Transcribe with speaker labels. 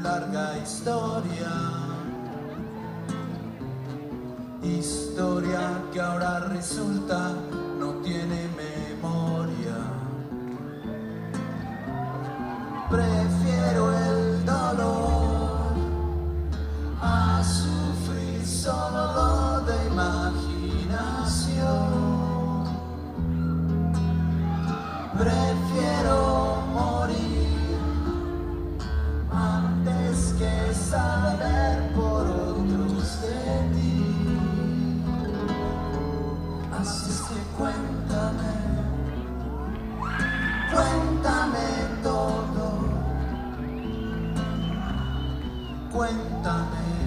Speaker 1: larga historia, historia que ahora resulta no tiene memoria. Prefiero el dolor a sufrir solo de imaginación. Prefiero morir antes que saber por otros de ti. Así es que cuéntame, cuéntame todo, cuéntame.